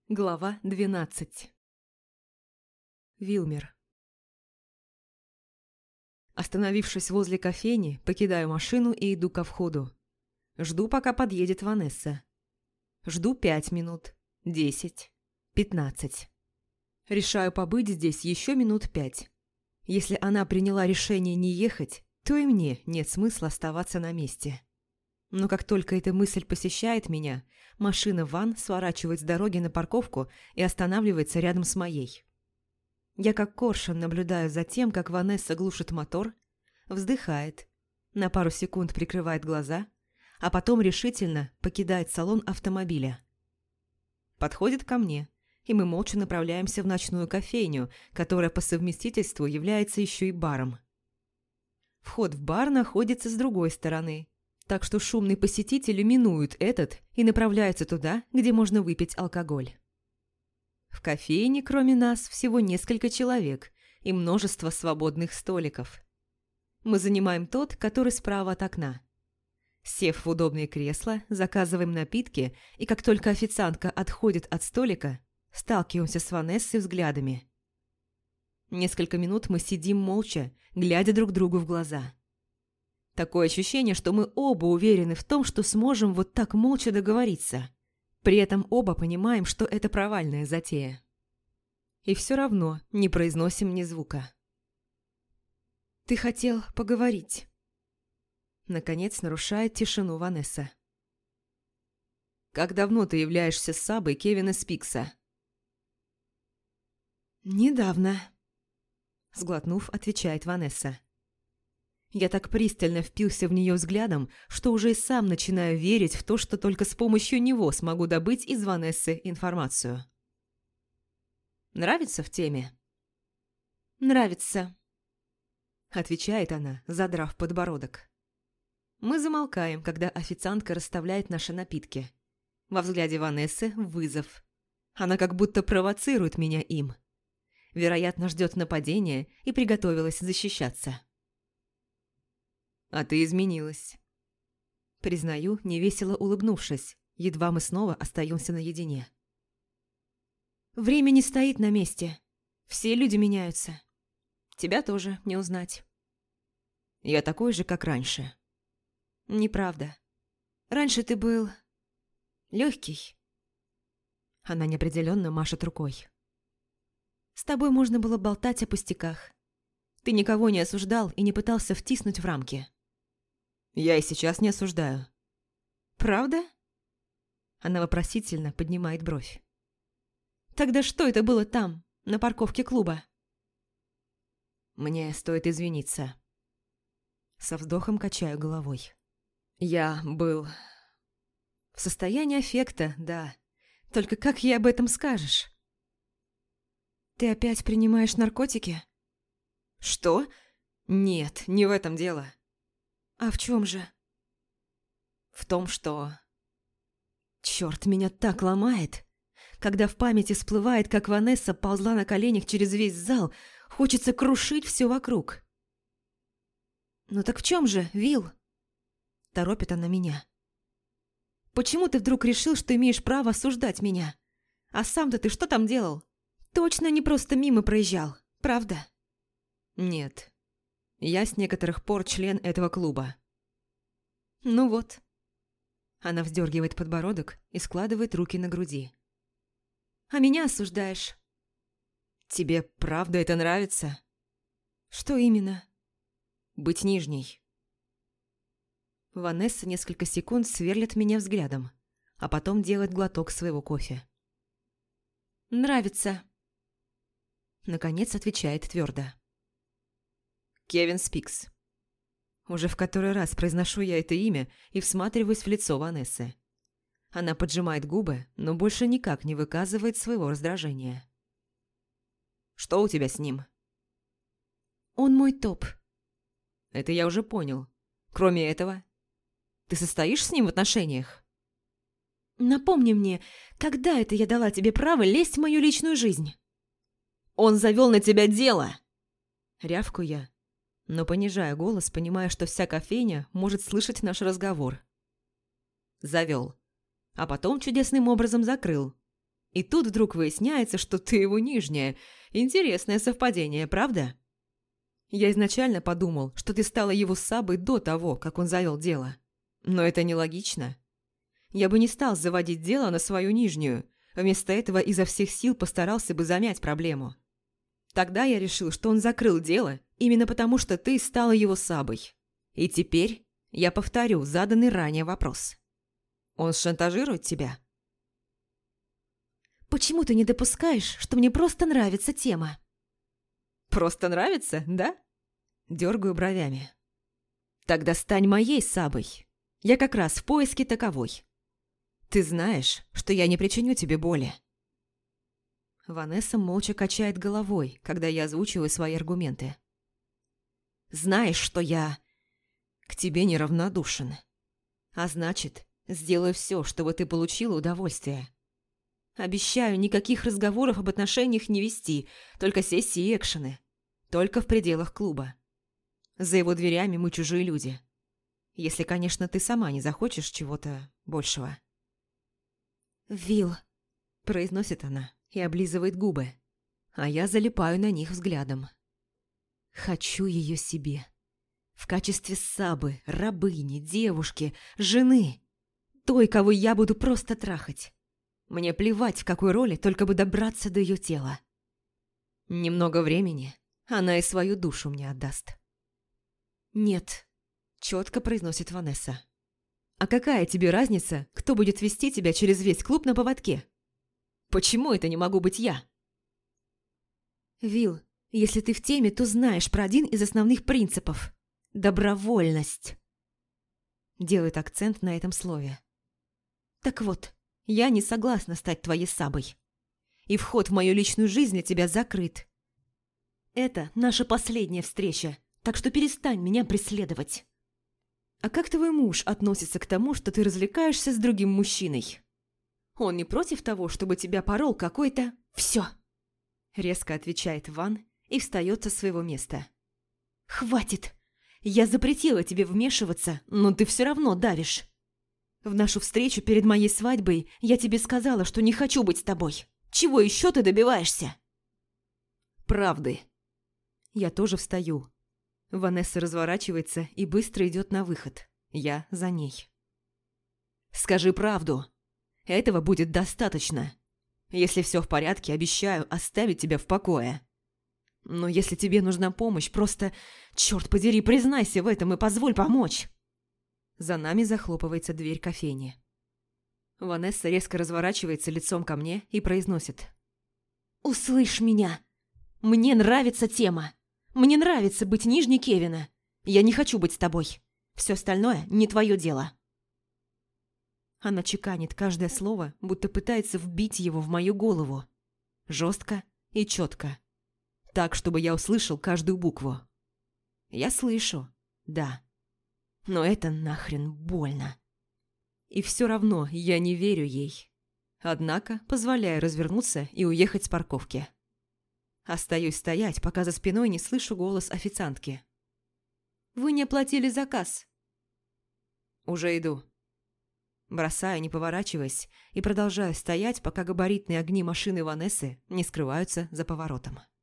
Глава 12. Вилмер. Остановившись возле кофейни, покидаю машину и иду ко входу. Жду, пока подъедет Ванесса. Жду 5 минут, 10, 15. Решаю побыть здесь еще минут 5. Если она приняла решение не ехать, то и мне нет смысла оставаться на месте. Но как только эта мысль посещает меня, машина ван сворачивает с дороги на парковку и останавливается рядом с моей. Я как коршун наблюдаю за тем, как Ванесса глушит мотор, вздыхает, на пару секунд прикрывает глаза, а потом решительно покидает салон автомобиля. Подходит ко мне, и мы молча направляемся в ночную кофейню, которая по совместительству является еще и баром. Вход в бар находится с другой стороны, так что шумные посетители минуют этот и направляются туда, где можно выпить алкоголь. В кофейне, кроме нас, всего несколько человек и множество свободных столиков. Мы занимаем тот, который справа от окна. Сев в удобные кресла, заказываем напитки, и как только официантка отходит от столика, сталкиваемся с Ванессой взглядами. Несколько минут мы сидим молча, глядя друг другу в глаза. Такое ощущение, что мы оба уверены в том, что сможем вот так молча договориться. При этом оба понимаем, что это провальная затея. И все равно не произносим ни звука. «Ты хотел поговорить?» Наконец нарушает тишину Ванесса. «Как давно ты являешься сабой Кевина Спикса?» «Недавно», – сглотнув, отвечает Ванесса. Я так пристально впился в нее взглядом, что уже и сам начинаю верить в то, что только с помощью него смогу добыть из Ванессы информацию. «Нравится в теме?» «Нравится», – отвечает она, задрав подбородок. Мы замолкаем, когда официантка расставляет наши напитки. Во взгляде Ванессы вызов. Она как будто провоцирует меня им. Вероятно, ждет нападения и приготовилась защищаться. «А ты изменилась», – признаю, невесело улыбнувшись, едва мы снова остаемся наедине. «Время не стоит на месте. Все люди меняются. Тебя тоже не узнать». «Я такой же, как раньше». «Неправда. Раньше ты был... легкий». Она неопределенно машет рукой. «С тобой можно было болтать о пустяках. Ты никого не осуждал и не пытался втиснуть в рамки». «Я и сейчас не осуждаю». «Правда?» Она вопросительно поднимает бровь. «Тогда что это было там, на парковке клуба?» «Мне стоит извиниться». Со вздохом качаю головой. «Я был...» «В состоянии аффекта, да. Только как ей об этом скажешь?» «Ты опять принимаешь наркотики?» «Что? Нет, не в этом дело». «А в чем же?» «В том, что...» Черт, меня так ломает. Когда в памяти всплывает, как Ванесса ползла на коленях через весь зал, хочется крушить все вокруг. «Ну так в чем же, Вил?» Торопит она меня. «Почему ты вдруг решил, что имеешь право осуждать меня? А сам-то ты что там делал? Точно не просто мимо проезжал, правда?» «Нет. Я с некоторых пор член этого клуба». «Ну вот». Она вздергивает подбородок и складывает руки на груди. «А меня осуждаешь?» «Тебе правда это нравится?» «Что именно?» «Быть нижней». Ванесса несколько секунд сверлит меня взглядом, а потом делает глоток своего кофе. «Нравится», — наконец отвечает твердо. Кевин Спикс. Уже в который раз произношу я это имя и всматриваюсь в лицо Ванессы. Она поджимает губы, но больше никак не выказывает своего раздражения. «Что у тебя с ним?» «Он мой топ». «Это я уже понял. Кроме этого, ты состоишь с ним в отношениях?» «Напомни мне, когда это я дала тебе право лезть в мою личную жизнь?» «Он завел на тебя дело!» Рявку я, но понижая голос, понимая, что вся кофейня может слышать наш разговор. Завел, а потом чудесным образом закрыл. И тут вдруг выясняется, что ты его нижняя. Интересное совпадение, правда? Я изначально подумал, что ты стала его сабой до того, как он завел дело. Но это нелогично. Я бы не стал заводить дело на свою нижнюю. Вместо этого изо всех сил постарался бы замять проблему. Тогда я решил, что он закрыл дело именно потому, что ты стала его сабой. И теперь я повторю заданный ранее вопрос. Он шантажирует тебя? Почему ты не допускаешь, что мне просто нравится тема? Просто нравится, да? Дергаю бровями. Тогда стань моей сабой. Я как раз в поиске таковой. Ты знаешь, что я не причиню тебе боли. Ванесса молча качает головой, когда я озвучиваю свои аргументы. Знаешь, что я к тебе неравнодушен. А значит, сделаю все, чтобы ты получила удовольствие. Обещаю никаких разговоров об отношениях не вести, только сессии и экшены. Только в пределах клуба. За его дверями мы чужие люди. Если, конечно, ты сама не захочешь чего-то большего. «Вилл», – произносит она и облизывает губы, а я залипаю на них взглядом. Хочу ее себе. В качестве сабы, рабыни, девушки, жены. Той, кого я буду просто трахать. Мне плевать, в какой роли, только бы добраться до ее тела. Немного времени, она и свою душу мне отдаст. «Нет», – четко произносит Ванесса. «А какая тебе разница, кто будет вести тебя через весь клуб на поводке? Почему это не могу быть я?» «Вилл, если ты в теме, то знаешь про один из основных принципов – добровольность». Делает акцент на этом слове. «Так вот, я не согласна стать твоей сабой. И вход в мою личную жизнь для тебя закрыт. Это наша последняя встреча, так что перестань меня преследовать. А как твой муж относится к тому, что ты развлекаешься с другим мужчиной? Он не против того, чтобы тебя порол какой-то... Все!» Резко отвечает Ван и встает со своего места. «Хватит! Я запретила тебе вмешиваться, но ты все равно давишь. В нашу встречу перед моей свадьбой я тебе сказала, что не хочу быть с тобой. Чего еще ты добиваешься?» «Правды». Я тоже встаю. Ванесса разворачивается и быстро идет на выход. Я за ней. «Скажи правду. Этого будет достаточно. Если все в порядке, обещаю оставить тебя в покое. Но если тебе нужна помощь, просто, черт подери, признайся в этом и позволь помочь». За нами захлопывается дверь кофейни. Ванесса резко разворачивается лицом ко мне и произносит. «Услышь меня! Мне нравится тема! Мне нравится быть нижней Кевина! Я не хочу быть с тобой! Все остальное не твое дело!» Она чеканит каждое слово, будто пытается вбить его в мою голову. Жестко и четко. Так, чтобы я услышал каждую букву. Я слышу, да. Но это нахрен больно. И все равно я не верю ей. Однако позволяю развернуться и уехать с парковки. Остаюсь стоять, пока за спиной не слышу голос официантки. «Вы не оплатили заказ». «Уже иду». Бросаю, не поворачиваясь, и продолжаю стоять, пока габаритные огни машины Ванессы не скрываются за поворотом.